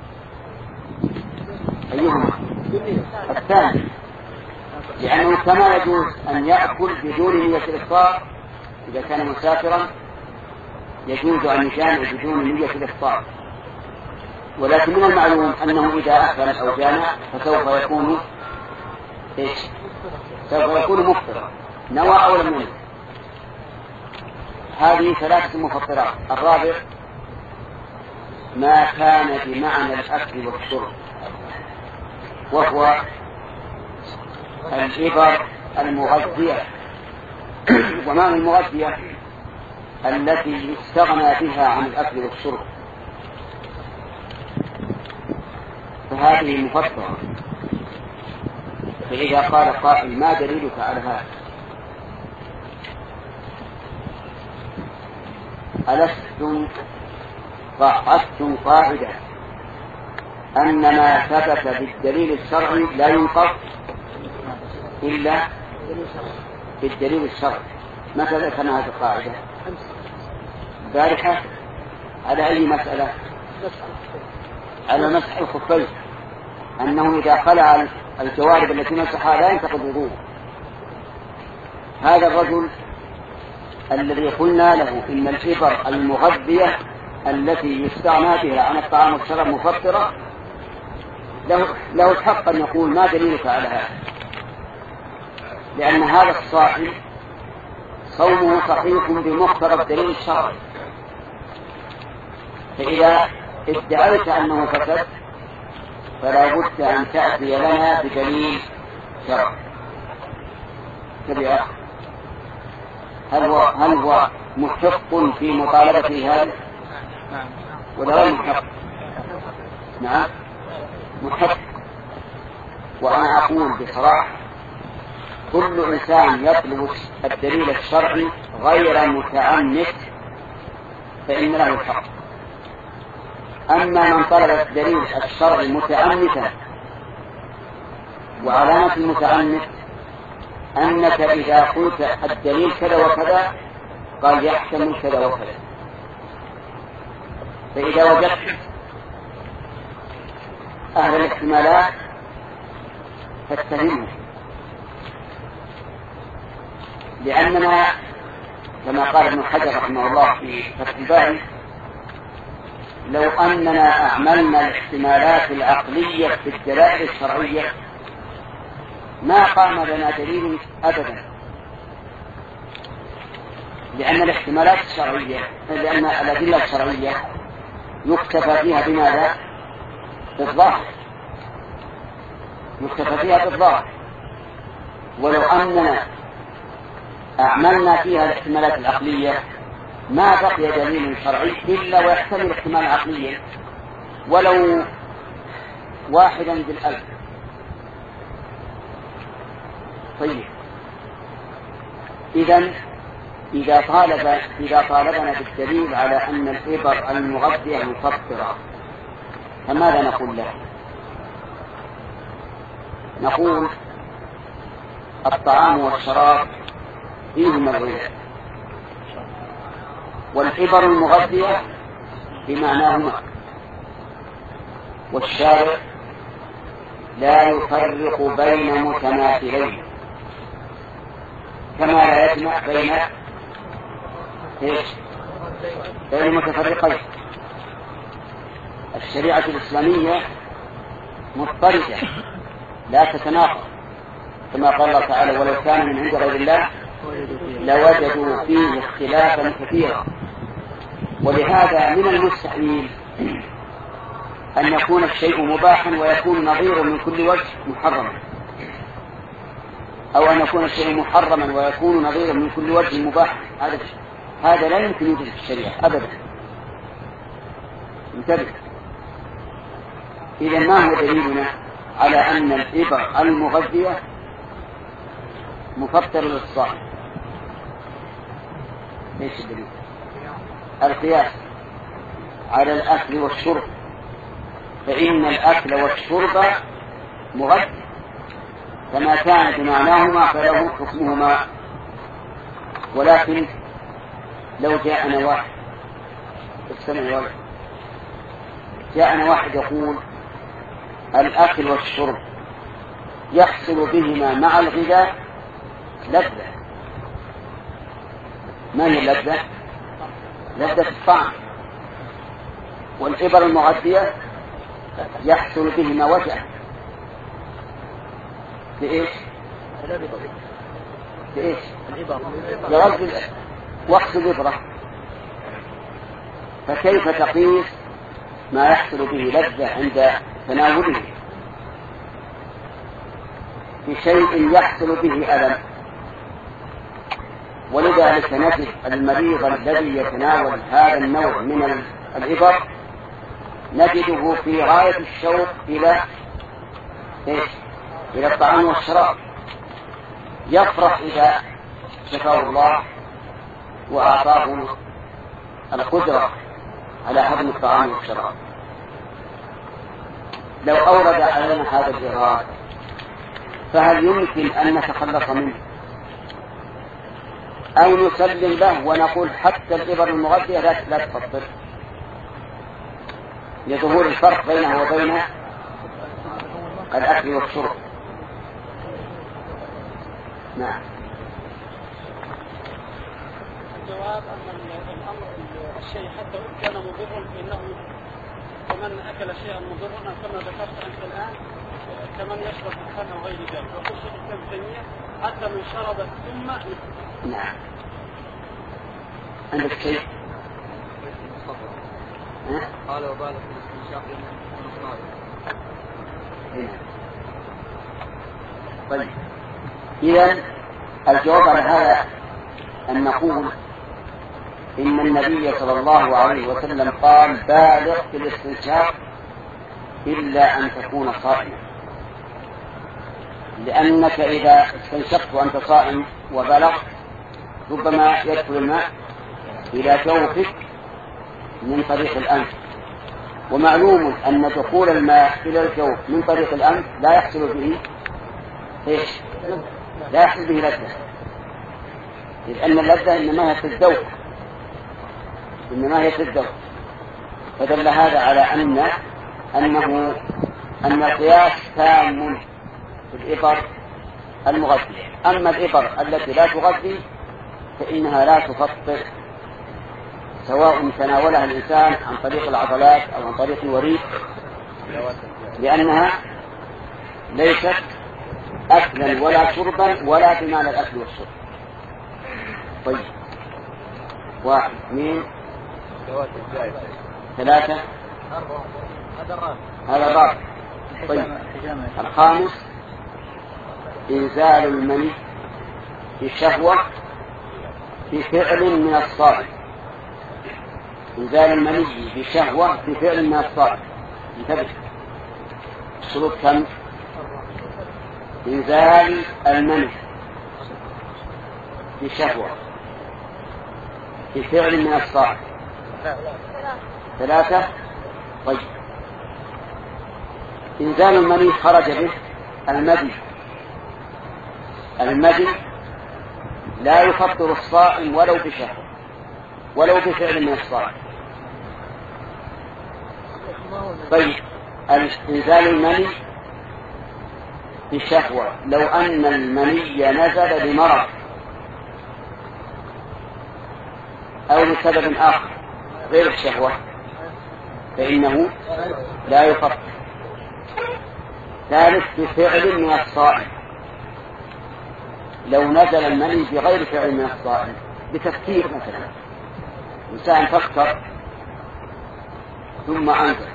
أيهما؟ الثاني، لأنه كما يجوز أن يأكل بدون نية الإفطار إذا كان مسافرا، يجوز أن يجامع بدون نية الإفطار. ولكن من المعلوم أنه إذا أكل أو جامع فسوف يكون إيش؟ سوف يكون مفطرا، نوى أو لم ينوي. هذه ثلاثة مفطرات. الرابع ما كان بمعنى الأكل والشرب، وهو الإبر المغذية. ومعنى المغذية التي يستغنى بها عن الأكل والشرب، فهذه مفطرة. فإذا قال قائل ما دليلك على هذا؟ ألستم قعدتم قاعدة أن ما ثبت بالدليل الشرعي لا ينقض إلا بالدليل الشرعي. متى ذكرنا هذه القاعدة؟ بارحة. على أي مسألة؟ على مسح الخفين، أنه إذا خلع الجوارب التي مسحها لا ينتقض وضوءه. هذا الرجل الذي قلنا له إن الإبر المغذية التي يستغنى بها عن الطعام والشراب مفطرة، له, له الحق أن يقول ما دليلك على هذا؟ لأن هذا الصائم صومه صحيح بمقتضى الدليل الشرعي. فإذا ادعيت أنه فسد فلا بد أن تأتي لنا بدليل شرعي. تبع هل هو هل هو محق في مطالبته هذا ولا غير محق؟ نعم محق. وأنا أقول بصراحة كل إنسان يطلب الدليل الشرعي غير متعنت فإن له الحق. أما من طلب الدليل الشرعي متعنتا، وعلامة المتعنت أنك إذا قلت الدليل كذا وكذا قال يحتمل كذا وكذا، فإذا وجدت أهل الاحتمالات فاتهمهم، لأننا كما قال ابن حجر رحمه الله في فتح الباري لو أننا أعملنا الاحتمالات العقلية في الدلائل الشرعية ما قام لنا دليل أبدا، لأن الاحتمالات الشرعية لأن الأدلة الشرعية يكتفى فيها بماذا؟ بالظاهر، يكتفى فيها بالظاهر. ولو أننا أعملنا فيها الاحتمالات العقلية ما بقي دليل شرعي إلا ويحتمل احتمال عقليا ولو واحدا بالألف. طيب، إذن إذا طالب إذا طالبنا بالدليل على أن الإبر المغذية مفطرة فماذا نقول له؟ نقول الطعام والشراب فيهما الغذاء، والإبر المغذية بمعناهما، والشارع لا يفرق بين متماثلين كما لا يجمع بين ايش؟ بين متفرقين. الشريعة الإسلامية مضطردة لا تتناقض، كما قال الله تعالى ولو كان من عند غير الله لوجدوا فيه اختلافا كثيرا. ولهذا من المستحيل أن يكون الشيء مباحا ويكون نظير من كل وجه محرما، أو أن يكون الشيء محرما ويكون نظيرا من كل وجه مباح. هذا هذا لا يمكن يوجد في الشريعة أبدا. انتبه. إذا ما هو دليلنا على أن الإبر المغذية مفطر للصائم؟ ايش الدليل؟ القياس على الأكل والشرب، فإن الأكل والشرب مغذي كما كان بمعناهما فله حكمهما. ولكن لو جاءنا واحد استمع واحد جاءنا واحد يقول الأكل والشرب يحصل بهما مع الغذاء لذة. ما هي اللذة؟ لذة الطعم. والإبر المغذية يحصل بهما وجع. بإيش؟ بإيش؟ يغذي وقت الإبرة. فكيف تقيس ما يحصل به لذة عند تناوله بشيء يحصل به ألم؟ ولذلك نجد المريض الذي يتناول هذا النوع من الإبر نجده في غاية الشوق إلى إيش؟ إلى الطعام والشراب. يفرح إذا شفاه الله وأعطاه القدرة على هضم الطعام والشراب. لو أورد علينا هذا الإغراء فهل يمكن أن نتخلص منه أو نسلم له ونقول حتى الإبر المغذية لا تفطر لظهور الفرق بينه وبين الأكل والشرب؟ نعم. الجواب أن الأمر الشيء حتى وإن كان مضرا فإنه كمن أكل شيئا مضرا كما ذكرت أنت الآن كمن يشرب الخمر أو غير ذلك. وقل شيخ الإسلام ابن تيمية حتى من شرب ثم. نعم. عندك شيء؟ قال وبالغ في الاستنشاق هنا. طيب إذن الجواب على هذا أن نقول إن النبي صلى الله عليه وسلم قال بالغ في الاستنشاق إلا أن تكون صائما، لأنك إذا استنشقت وأنت صائم وبلغت ربما يدخل الماء إلى جوفك من طريق الأنف، ومعلوم أن دخول الماء إلى الجوف من طريق الأنف لا يحصل به إيش؟ لا يحصل به لذة، لأن اللذة إنما هي في الذوق، إنما هي في الذوق. فدل هذا على أن أنه أن القياس تام في الإبر المغذية. أما الإبر التي لا تغذي فإنها لا تفطر سواء تناولها الإنسان عن طريق العضلات أو عن طريق الوريد، لأنها ليست أكلا ولا شربا ولا بمعنى الأكل والشرب. طيب واحد اثنين ثلاثة هذا الرابع. طيب الخامس إنزال المني في شهوة في فعل من الصائم. إنزال المني في شهوة في فعل من الصائم. انتبه الشروط كم؟ إنزال المني في شهوة في فعل من الصائم ثلاثة. طيب إنزال المني خرج به المدي. المدي لا يفطر الصائم ولو بشهوة ولو بفعل من الصائم. طيب إنزال المني بشهوة لو أن المني نزل بمرض أو لسبب آخر غير الشهوة فإنه لا يفطر. ثالث بفعل من الصائم لو نزل المني بغير فعل من الصائم بتفكير مثلا إنسان فكر ثم أنزل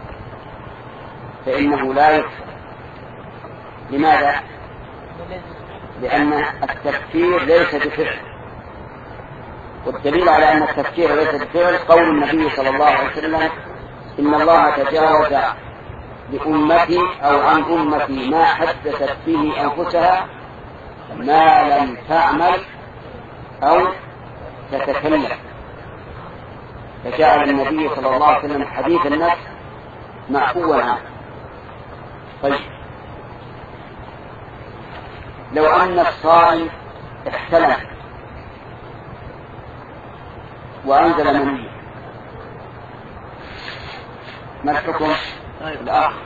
فإنه لا يفطر. لماذا؟ لأن التفكير ليس بفعل، والدليل على أن التفكير ليس بفعل قول النبي صلى الله عليه وسلم إن الله تجاوز لأمتي أو عن أمتي ما حدثت به أنفسها ما لم تعمل أو تتكلم. فجعل النبي صلى الله عليه وسلم حديث النفس معفوا عنه. طيب لو أن الصائم احتلم وأنزل مني ما الحكم؟ الآخر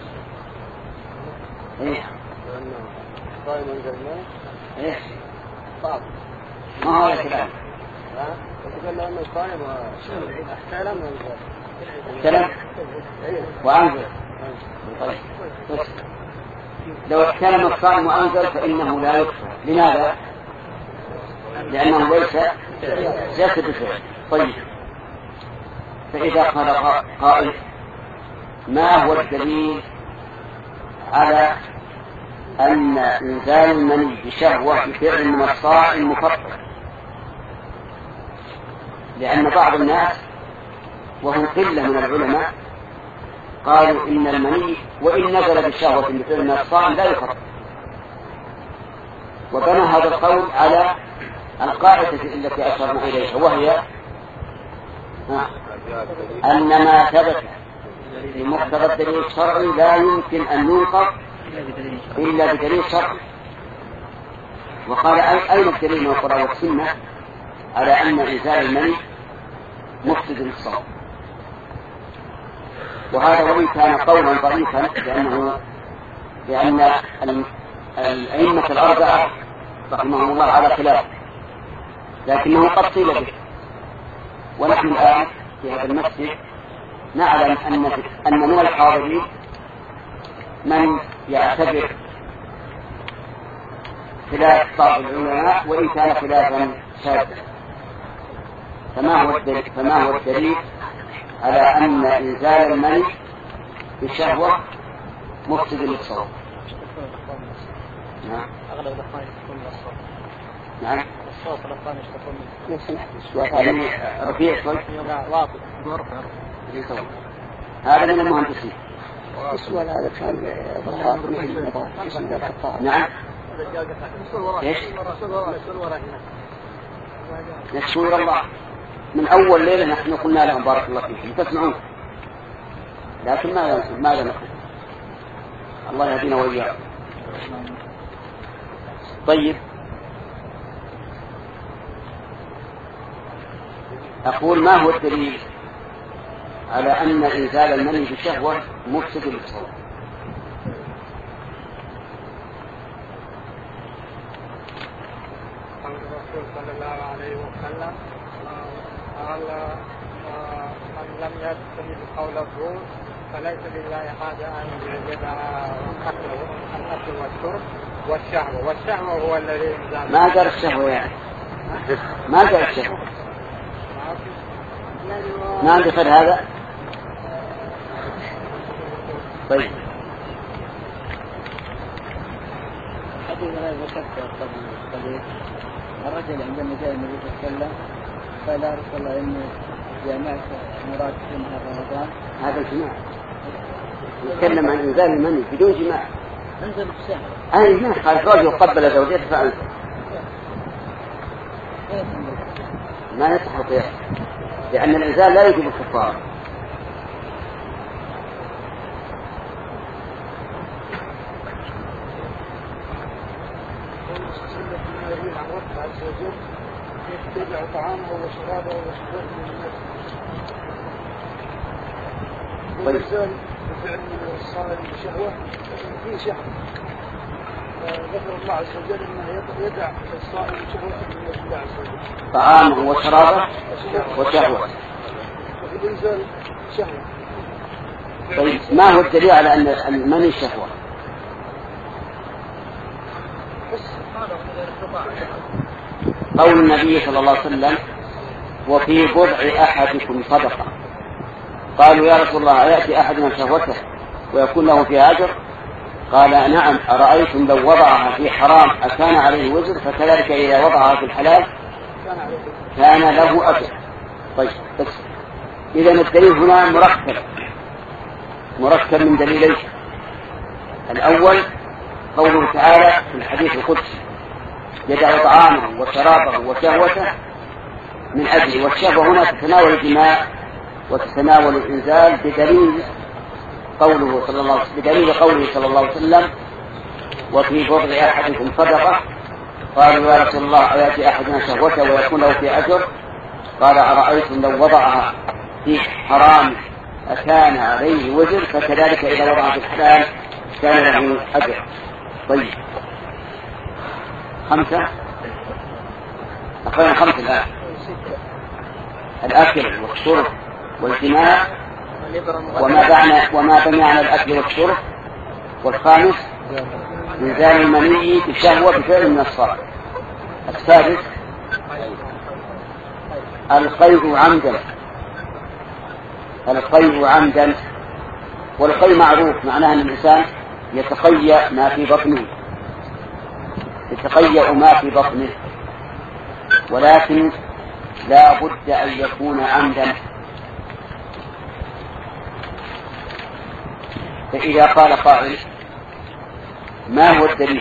إيه؟ صائم أنزل مني إيه؟ صعب ما هو الكلام؟ تقول أنه صائم واحتلم احتلم وأنزل. طيب لو احتلم الصائم وأنزل فإنه لا يكفر. لماذا؟ لأنه ليس ليس بفعل. طيب فإذا قال قائل ما هو الدليل على أن إنزال المني بشهوة بفعل من الصائم مفطر؟ لأن بعض الناس وهم قلة من العلماء قالوا إن المني وإن نزل بشهوة بفعل من الصائم لا يفطر، وبنى هذا القول على القاعدة التي أشرنا إليها، وهي أن ما ثبت بمقتضى الدليل الشرعي لا يمكن أن ينقض إلا بدليل شرعي. وقال أين الدليل من القرآن والسنة على أن إنزال المني مفسد للصوم؟ وهذا وإن كان قولا ضعيفا لأنه لأن الأئمة الأربعة رحمهم الله على خلاف، لكنه قد قيل به. ونحن الآن في هذا المسجد نعلم أن أن من الحاضرين من يعتبر خلاف بعض العلماء وإن كان خلافا شاذا. فما هو الدليل فما هو الدليل على أن إنزال المني بالشهوة مفسد للصوم؟ نعم. أغلب الأخوان يشتكون من الصوت. نعم. الصوت الأخوان يشتكون منه. سمحت. يعني رفيع شوي. واطي. هذا من المهندسين. السؤال هذا كان ظهر مثل اسم الخطاب. نعم. ايش؟ نشكر الله. من أول ليلة نحن قلنا لهم بارك الله فيكم تسمعون، لكن ماذا ماذا نقول؟ الله يهدينا وإياكم. طيب أقول ما هو الدليل على أن إنزال المني بشهوة مفسد للصوم؟ قول الرسول صلى الله عليه وسلم قال من لم يجتنب قول الزور فليس لله حاجة أن يجدها الأكل والشرب والشهوة. والشهوة هو الذي إنزال. ما قال الشهوة يعني ما قال الشهوة. ما عندي خير هذا. طيب حديث لا ذكرته قبل الرجل عندما جاء النبي صلى الله عليه وسلم قال يا رسول الله إني جامعت مراد في نهار رمضان. هذا الجماع يتكلم عن إنزال المني بدون جماع. انزل بالشهر. أي ما قال رجل قبل زوجته فأنزل. ما يصح فيه لأن الإنزال لا يجب الكفارة. يتبع طعامه وشرابه وشرابه من الناس. والإنسان بفعل من الصائم بشهوة فيه شهوة. ذكر الله عز وجل أنه يدع الصائم بشهوة من الله عز وجل. طعامه وشرابه وشهوة. وفي الإنسان شهوة. طيب ما هو الدليل على أن المني شهوة؟ قول النبي صلى الله عليه وسلم وفي بضع أحدكم صدقة. قالوا يا رسول الله يأتي أحدنا شهوته ويكون له فيها أجر؟ قال نعم. أرأيتم لو وضعها في حرام أكان عليه وزر؟ فكذلك إذا وضعها في الحلال كان له أجر. طيب بس إذا الدليل هنا مركب مركب من دليلين. الأول قوله تعالى في الحديث القدسي يدع طعامه وشرابه وشهوته من أجله، والشهوة هنا تتناول الجماع وتتناول الإنزال بدليل قوله صلى الله بدليل قوله صلى الله عليه وسلم وفي بضع أحدكم صدقة. قالوا يا رسول الله أيأتي أحدنا شهوته ويكون له في أجر؟ قال أرأيتم لو وضعها في حرام أكان عليه وزر؟ فكذلك إذا وضعها في الحلال كان له أجر. طيب خمسة أخيرا خمسة الآن: الأكل والشرب والجماع وما بنى وما بنى على الأكل والشرب. والخامس إنزال المني بالشهوة بفعل من الصلاة. السادس القيء عمدا. القيء عمدا والقيء معروف معناه أن الإنسان يتقيأ ما في بطنه يتقيأ ما في بطنه ولكن لا بد أن يكون عمدا. فإذا قال قائل ما هو الدليل؟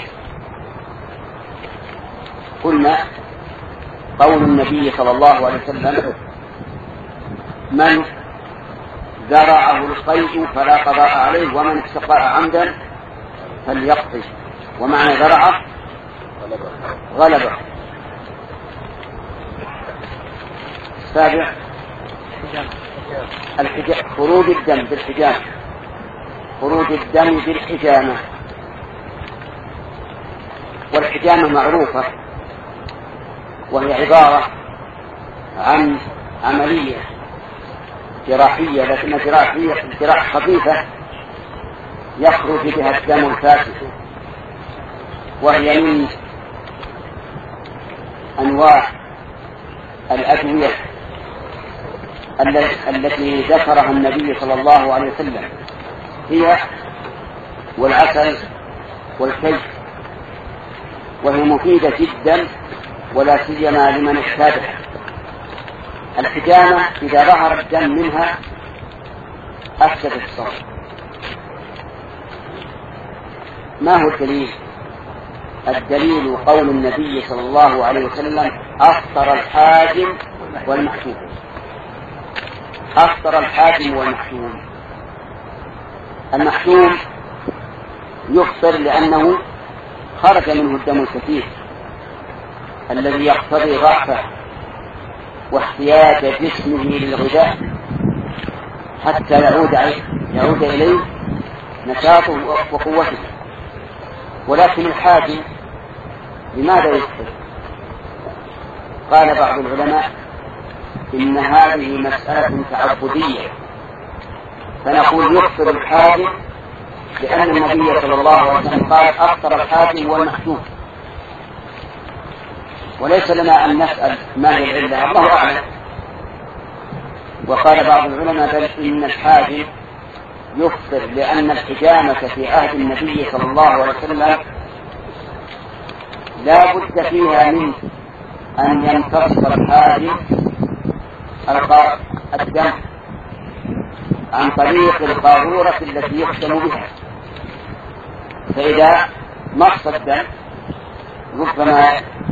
قلنا قول النبي صلى الله عليه وسلم من زرعه القيء فلا قضاء عليه ومن استقاء عمدا فليقضي. ومعنى زرعه غلبه. السابع خروج الدم بالحجامة. خروج الدم بالحجامة. والحجامة معروفة وهي عبارة عن عملية جراحية لكن جراحية جراحة خفيفة يخرج بها الدم الفاسد، وهي من أنواع الأدوية التي ذكرها النبي صلى الله عليه وسلم، هي والعسل والكي، وهي مفيدة جدا ولا سيما لمن احتاجها. الحجامة إذا ظهر الدم منها أفسدت الصوم. ما هو الدليل؟ الدليل قول النبي صلى الله عليه وسلم أفطر الحاجم والمحجوم. أفطر الحاجم والمحجوم. المحجوم يفطر لأنه خرج منه الدم الكثير الذي يقتضي ضعفه واحتياج جسمه للغذاء حتى يعود يعود إليه نشاطه وقوته. ولكن الحاجم لماذا يفطر؟ قال بعض العلماء إن هذه مسألة تعبدية، فنقول يفطر الحاجم لأن النبي صلى الله عليه وسلم قال أفطر الحاجم والمحجوم، وليس لنا أن نسأل ما هي العلة، الله أعلم. وقال بعض العلماء بل إن الحاجم يفطر لأن الحجامة في عهد النبي صلى الله عليه وسلم لا بد فيها من أن يمتص الحاجم الدم عن طريق القارورة التي يختم بها، فإذا مص الدم ربما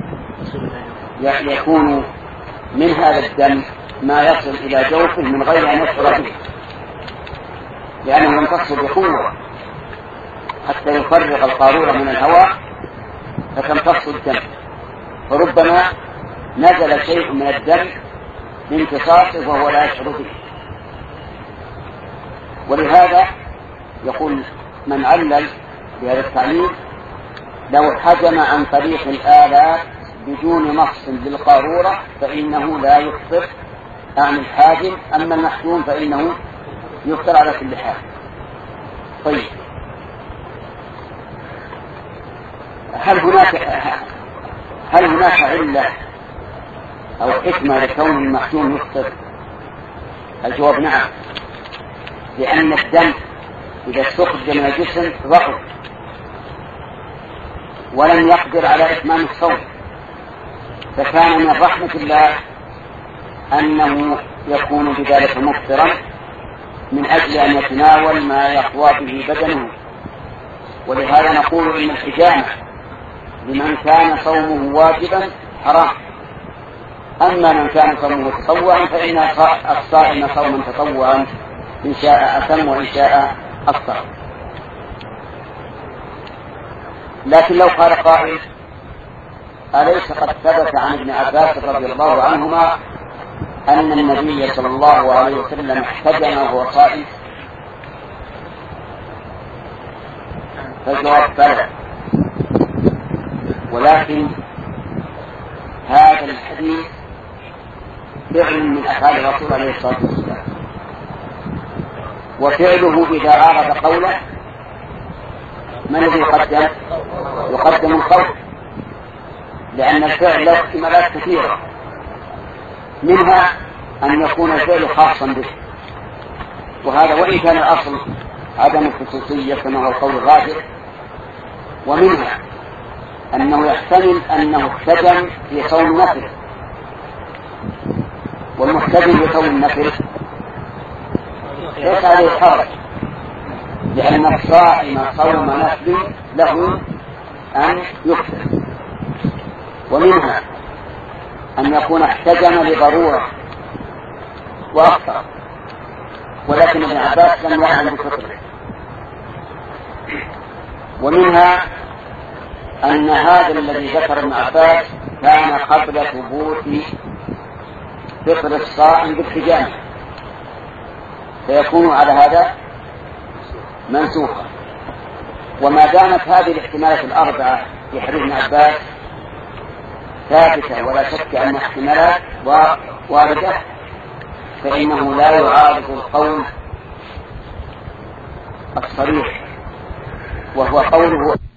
يكون من هذا الدم ما يصل إلى جوفه من غير أن يشعر به، لأنه يمتص بقوة حتى يفرغ القارورة من الهواء فتمتص الدم، فربما نزل شيء من الدم بامتصاصه وهو لا يشعر به. ولهذا يقول من علل بهذا التعليل لو حجم عن طريق الآلات بدون مص للقارورة فإنه لا يفطر عن الحاجم، أما المحجوم فإنه يفطر على كل حال. طيب هل هناك هل هناك علة أو حكمة لكون المحجوم يفطر؟ الجواب نعم، لأن الدم إذا استخرج من الجسم ضعف ولم يقدر على إتمام الصوم، فكان من رحمة الله أنه يكون بذلك مفطرا من أجل أن يتناول ما يقوى به بدنه. ولهذا نقول إن الحجامة لمن كان صومه واجبا حرام، أما من كان صومه تطوعا فإن الصائم صوما تطوعا إن شاء أتم وإن شاء أفطر. لكن لو قال قائل أليس قد ثبت عن ابن عباس رضي الله عنهما أن النبي صلى الله عليه وسلم احتجم وهو صائم؟ فالجواب بلى، ولكن هذا الحديث فعل من أفعال الرسول عليه الصلاة والسلام، وفعله إذا عارض قوله من الذي يقدم؟ يقدم القول، لأن الفعل له احتمالات كثيرة، منها أن يكون الفعل خاصا به، وهذا وإن كان الأصل عدم الخصوصية كما هو القول الراجح، ومنها أنه يحتمل أنه احتجم في صوم النفل، والمحتجم في صوم النفل ليس عليه حرج، لأن الصائم صوم نفل له أن يفطر. ومنها أن يكون احتجم لضرورة وأفطر، ولكن ابن عباس لم يعلم بفطره. ومنها أن هذا الذي ذكر ابن عباس كان قبل ثبوت فطر الصائم باحتجامه، فيكون على هذا منسوخا. وما دامت هذه الاحتمالات الأربعة في حديث ابن عباس ثابتة ولا شك أن احتمالات واردة، فإنه لا يعارض القول الصريح وهو قوله